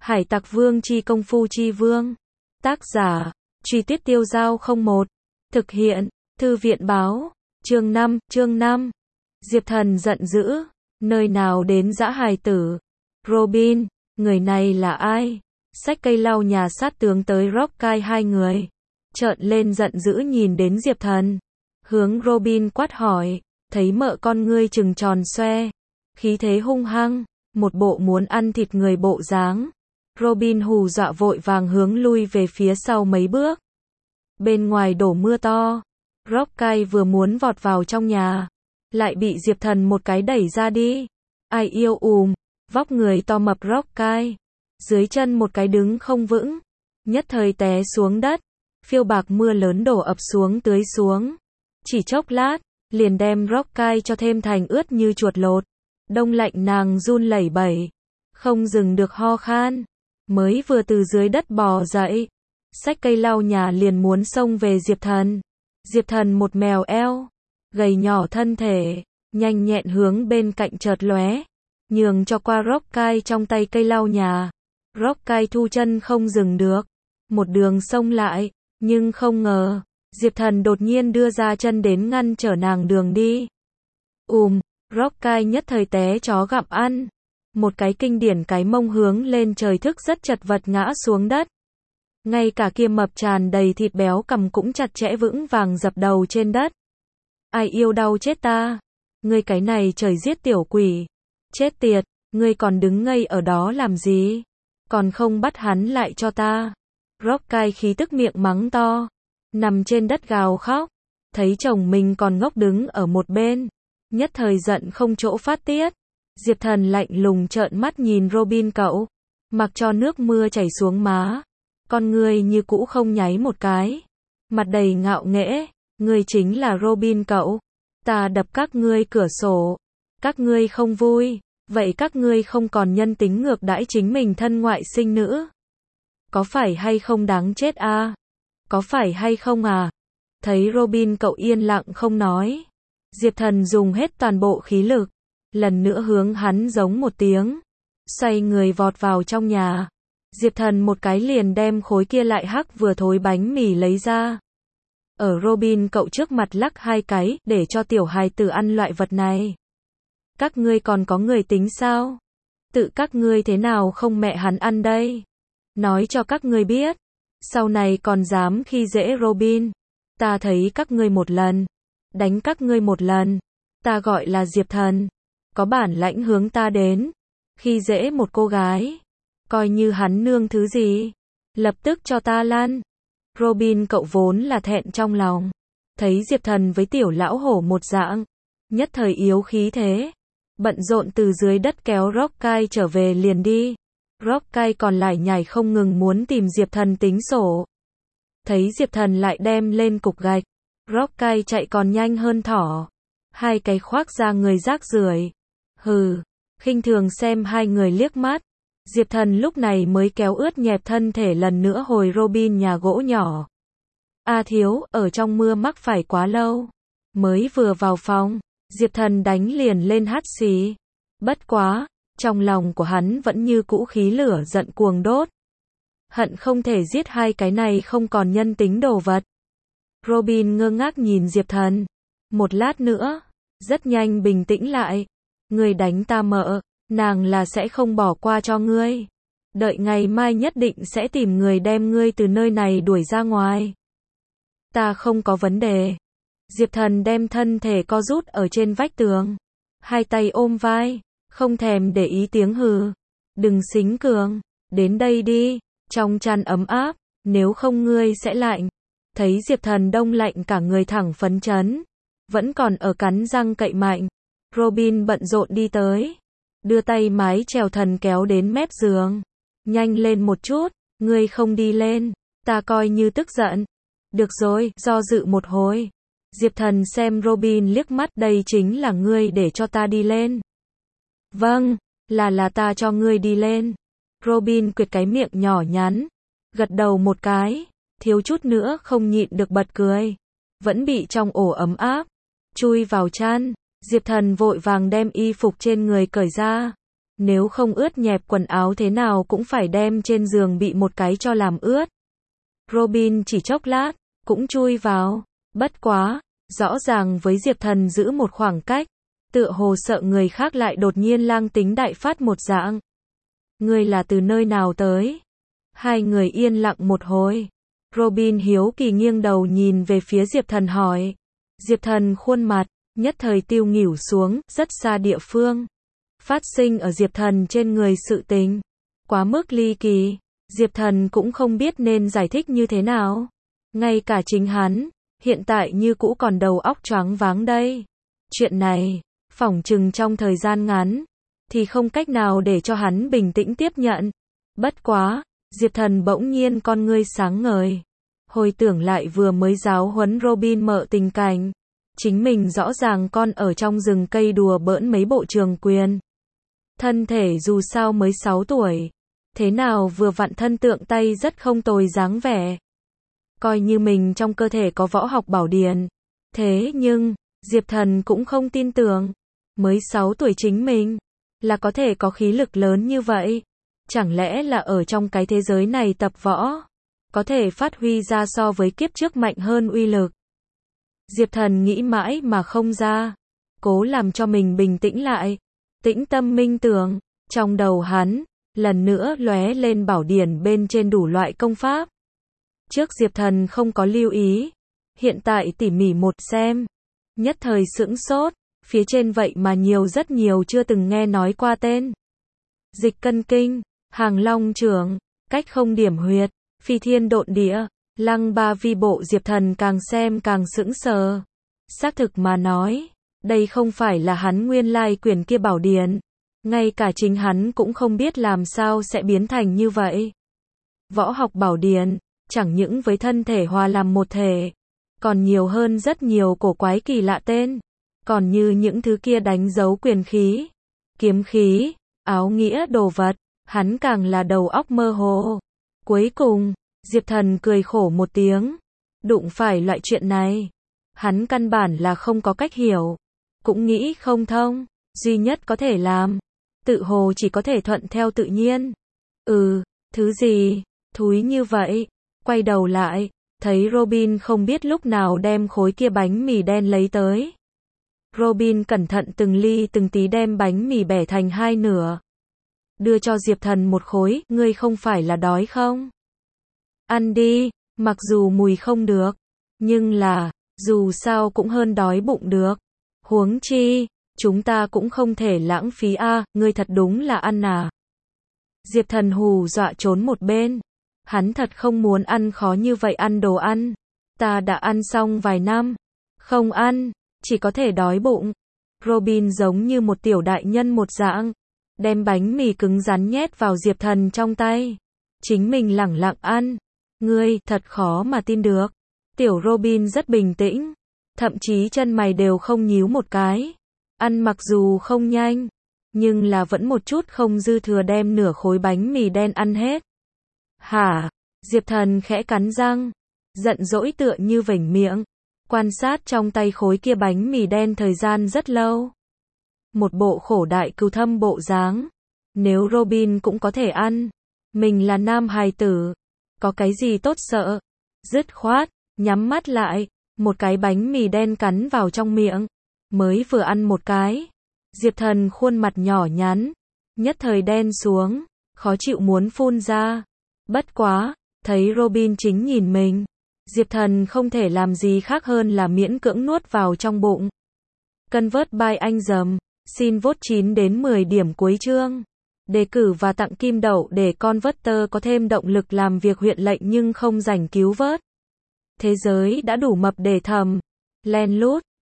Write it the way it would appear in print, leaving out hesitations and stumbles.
Hải Tặc Vương chi công phu chi vương. Tác giả, Truy Tuyết Tiêu Dao 01. Thực hiện, Thư viện báo. Chương 5. Diệp Thần giận dữ. Nơi nào đến dã hài tử. Robin, người này là ai? Xách cây lau nhà sát tướng tới Rockkai hai người. Trợn lên giận dữ nhìn đến Diệp Thần. Hướng Robin quát hỏi, thấy mợ con ngươi trừng tròn xoe. Khí thế hung hăng, một bộ muốn ăn thịt người bộ dáng. Robin hù dọa vội vàng hướng lui về phía sau mấy bước. Bên ngoài đổ mưa to. Rockkai vừa muốn vọt vào trong nhà, lại bị Diệp Thần một cái đẩy ra đi. Ai yêu vóc người to mập Rockkai, dưới chân một cái đứng không vững, nhất thời té xuống đất. Phiêu bạc mưa lớn đổ ập xuống tưới xuống. Chỉ chốc lát, liền đem Rockkai cho thêm thành ướt như chuột lột. Đông lạnh nàng run lẩy bẩy, không dừng được ho khan. Mới vừa từ dưới đất bò dậy, xách cây lau nhà liền muốn xông về Diệp Thần. Diệp Thần một mèo eo, gầy nhỏ thân thể, nhanh nhẹn hướng bên cạnh chợt lóe, nhường cho qua Rockkai trong tay cây lau nhà. Rockkai thu chân không dừng được, một đường xông lại, nhưng không ngờ, Diệp Thần đột nhiên đưa ra chân đến ngăn trở nàng đường đi. Rockkai nhất thời té chó gặm ăn. Một cái kinh điển cái mông hướng lên trời thức rất chật vật ngã xuống đất. Ngay cả kia mập tràn đầy thịt béo cằm cũng chặt chẽ vững vàng dập đầu trên đất. Ai yêu đau chết ta. Ngươi cái này trời giết tiểu quỷ. Chết tiệt, ngươi còn đứng ngây ở đó làm gì? Còn không bắt hắn lại cho ta. Rockkai khí tức miệng mắng to. Nằm trên đất gào khóc. Thấy chồng mình còn ngốc đứng ở một bên. Nhất thời giận không chỗ phát tiết. Diệp Thần lạnh lùng trợn mắt nhìn Robin cậu. Mặc cho nước mưa chảy xuống má. Con ngươi như cũ không nháy một cái. Mặt đầy ngạo nghễ. Ngươi chính là Robin cậu. Ta đập các ngươi cửa sổ. Các ngươi không vui. Vậy các ngươi không còn nhân tính ngược đãi chính mình thân ngoại sinh nữ. Có phải hay không đáng chết a? Có phải hay không à? Thấy Robin cậu yên lặng không nói. Diệp Thần dùng hết toàn bộ khí lực. Lần nữa hướng hắn giống một tiếng. Xoay người vọt vào trong nhà. Diệp Thần một cái liền đem khối kia lại hắc vừa thối bánh mì lấy ra. Ở Robin cậu trước mặt lắc hai cái, để cho tiểu hài tử ăn loại vật này. Các ngươi còn có người tính sao? Tự các ngươi thế nào không mẹ hắn ăn đây? Nói cho các ngươi biết. Sau này còn dám khi dễ Robin. Ta thấy các ngươi một lần. Đánh các ngươi một lần. Ta gọi là Diệp Thần. Có bản lãnh hướng ta đến. Khi dễ một cô gái. Coi như hắn nương thứ gì. Lập tức cho ta lăn. Robin cậu vốn là thẹn trong lòng. Thấy Diệp Thần với tiểu lão hổ một dạng. Nhất thời yếu khí thế. Bận rộn từ dưới đất kéo Rockkai trở về liền đi. Rockkai còn lại nhảy không ngừng muốn tìm Diệp Thần tính sổ. Thấy Diệp Thần lại đem lên cục gạch. Rockkai chạy còn nhanh hơn thỏ. Hai cái khoác ra người rác rưởi. Hừ, khinh thường xem hai người liếc mắt. Diệp Thần lúc này mới kéo ướt nhẹp thân thể lần nữa hồi Robin nhà gỗ nhỏ. A thiếu, ở trong mưa mắc phải quá lâu. Mới vừa vào phòng, Diệp Thần đánh liền lên hắt xì. Bất quá, trong lòng của hắn vẫn như cũ khí lửa giận cuồng đốt. Hận không thể giết hai cái này không còn nhân tính đồ vật. Robin ngơ ngác nhìn Diệp Thần. Một lát nữa, rất nhanh bình tĩnh lại. Ngươi đánh ta mợ, nàng là sẽ không bỏ qua cho ngươi. Đợi ngày mai nhất định sẽ tìm người đem ngươi từ nơi này đuổi ra ngoài. Ta không có vấn đề. Diệp Thần đem thân thể co rút ở trên vách tường. Hai tay ôm vai, không thèm để ý tiếng hừ. Đừng xính cường, đến đây đi, trong chăn ấm áp, nếu không ngươi sẽ lạnh. Thấy Diệp Thần đông lạnh cả người thẳng phấn chấn. Vẫn còn ở cắn răng cậy mạnh. Robin bận rộn đi tới. Đưa tay mái chèo Thần kéo đến mép giường. Nhanh lên một chút, ngươi không đi lên. Ta coi như tức giận. Được rồi, do dự một hồi. Diệp Thần xem Robin liếc mắt, đây chính là ngươi để cho ta đi lên. Vâng, là ta cho ngươi đi lên. Robin quệt cái miệng nhỏ nhắn. Gật đầu một cái, thiếu chút nữa không nhịn được bật cười. Vẫn bị trong ổ ấm áp. Chui vào chăn. Diệp Thần vội vàng đem y phục trên người cởi ra. Nếu không ướt nhẹp quần áo thế nào cũng phải đem trên giường bị một cái cho làm ướt. Robin chỉ chốc lát, cũng chui vào. Bất quá, rõ ràng với Diệp Thần giữ một khoảng cách, tựa hồ sợ người khác lại đột nhiên lang tính đại phát một dạng. Ngươi là từ nơi nào tới? Hai người yên lặng một hồi. Robin hiếu kỳ nghiêng đầu nhìn về phía Diệp Thần hỏi. Diệp Thần khuôn mặt, nhất thời tiêu nghỉu xuống, rất xa địa phương. Phát sinh ở Diệp Thần trên người sự tình. Quá mức ly kỳ, Diệp Thần cũng không biết nên giải thích như thế nào. Ngay cả chính hắn, hiện tại như cũ còn đầu óc choáng váng đây. Chuyện này, phỏng chừng trong thời gian ngắn, thì không cách nào để cho hắn bình tĩnh tiếp nhận. Bất quá, Diệp Thần bỗng nhiên con ngươi sáng ngời. Hồi tưởng lại vừa mới giáo huấn Robin mợ tình cảnh. Chính mình rõ ràng con ở trong rừng cây đùa bỡn mấy bộ trường quyền. Thân thể dù sao mới 6 tuổi. Thế nào vừa vặn thân tượng tay rất không tồi dáng vẻ. Coi như mình trong cơ thể có võ học bảo điển. Thế nhưng, Diệp Thần cũng không tin tưởng. Mới 6 tuổi chính mình, là có thể có khí lực lớn như vậy. Chẳng lẽ là ở trong cái thế giới này tập võ, có thể phát huy ra so với kiếp trước mạnh hơn uy lực. Diệp Thần nghĩ mãi mà không ra. Cố làm cho mình bình tĩnh lại. Tĩnh tâm minh tưởng. Trong đầu hắn, lần nữa lóe lên bảo điển bên trên đủ loại công pháp. Trước Diệp Thần không có lưu ý. Hiện tại tỉ mỉ một xem. Nhất thời sững sốt. Phía trên vậy mà rất nhiều chưa từng nghe nói qua tên. Dịch cân kinh, hàng long trưởng, cách không điểm huyệt, phi thiên độn địa, lăng ba vi bộ. Diệp Thần càng xem càng sững sờ. Xác thực mà nói, đây không phải là hắn nguyên lai quyển kia bảo điển. Ngay cả chính hắn cũng không biết làm sao sẽ biến thành như vậy. Võ học bảo điển, chẳng những với thân thể hòa làm một thể, còn nhiều hơn rất nhiều cổ quái kỳ lạ tên. Còn như những thứ kia đánh dấu quyền khí, kiếm khí, áo nghĩa đồ vật, hắn càng là đầu óc mơ hồ. Cuối cùng, Diệp Thần cười khổ một tiếng. Đụng phải loại chuyện này, hắn căn bản là không có cách hiểu, cũng nghĩ không thông. Duy nhất có thể làm, tự hồ chỉ có thể thuận theo tự nhiên. Thứ gì, thúi như vậy. Quay đầu lại, thấy Robin không biết lúc nào đem khối kia bánh mì đen lấy tới. Robin cẩn thận từng ly từng tí đem bánh mì bẻ thành hai nửa. Đưa cho Diệp Thần một khối, ngươi không phải là đói không? Ăn đi, mặc dù mùi không được, nhưng là, dù sao cũng hơn đói bụng được. Huống chi, chúng ta cũng không thể lãng phí a, ngươi thật đúng là ăn à. Diệp Thần hù dọa trốn một bên. Hắn thật không muốn ăn khó như vậy ăn đồ ăn. Ta đã ăn xong vài năm. Không ăn, chỉ có thể đói bụng. Robin giống như một tiểu đại nhân một dạng. Đem bánh mì cứng rắn nhét vào Diệp Thần trong tay. Chính mình lẳng lặng ăn. Ngươi, thật khó mà tin được. Tiểu Robin rất bình tĩnh. Thậm chí chân mày đều không nhíu một cái. Ăn mặc dù không nhanh, nhưng là vẫn một chút không dư thừa đem nửa khối bánh mì đen ăn hết. Hả? Diệp Thần khẽ cắn răng, giận dỗi tựa như vểnh miệng, quan sát trong tay khối kia bánh mì đen thời gian rất lâu. Một bộ khổ đại cừu thâm bộ dáng. Nếu Robin cũng có thể ăn, mình là nam hài tử, có cái gì tốt sợ. Dứt khoát, nhắm mắt lại, một cái bánh mì đen cắn vào trong miệng. Mới vừa ăn một cái, Diệp Thần khuôn mặt nhỏ nhắn, nhất thời đen xuống, khó chịu muốn phun ra. Bất quá, thấy Robin chính nhìn mình, Diệp Thần không thể làm gì khác hơn là miễn cưỡng nuốt vào trong bụng. Convert by anh dầm, xin vote 9 đến 10 điểm cuối chương. Đề cử và tặng kim đậu để Converter có thêm động lực làm việc huyện lệnh nhưng không rảnh cứu vớt. Thế giới đã đủ mập để thầm, len lút.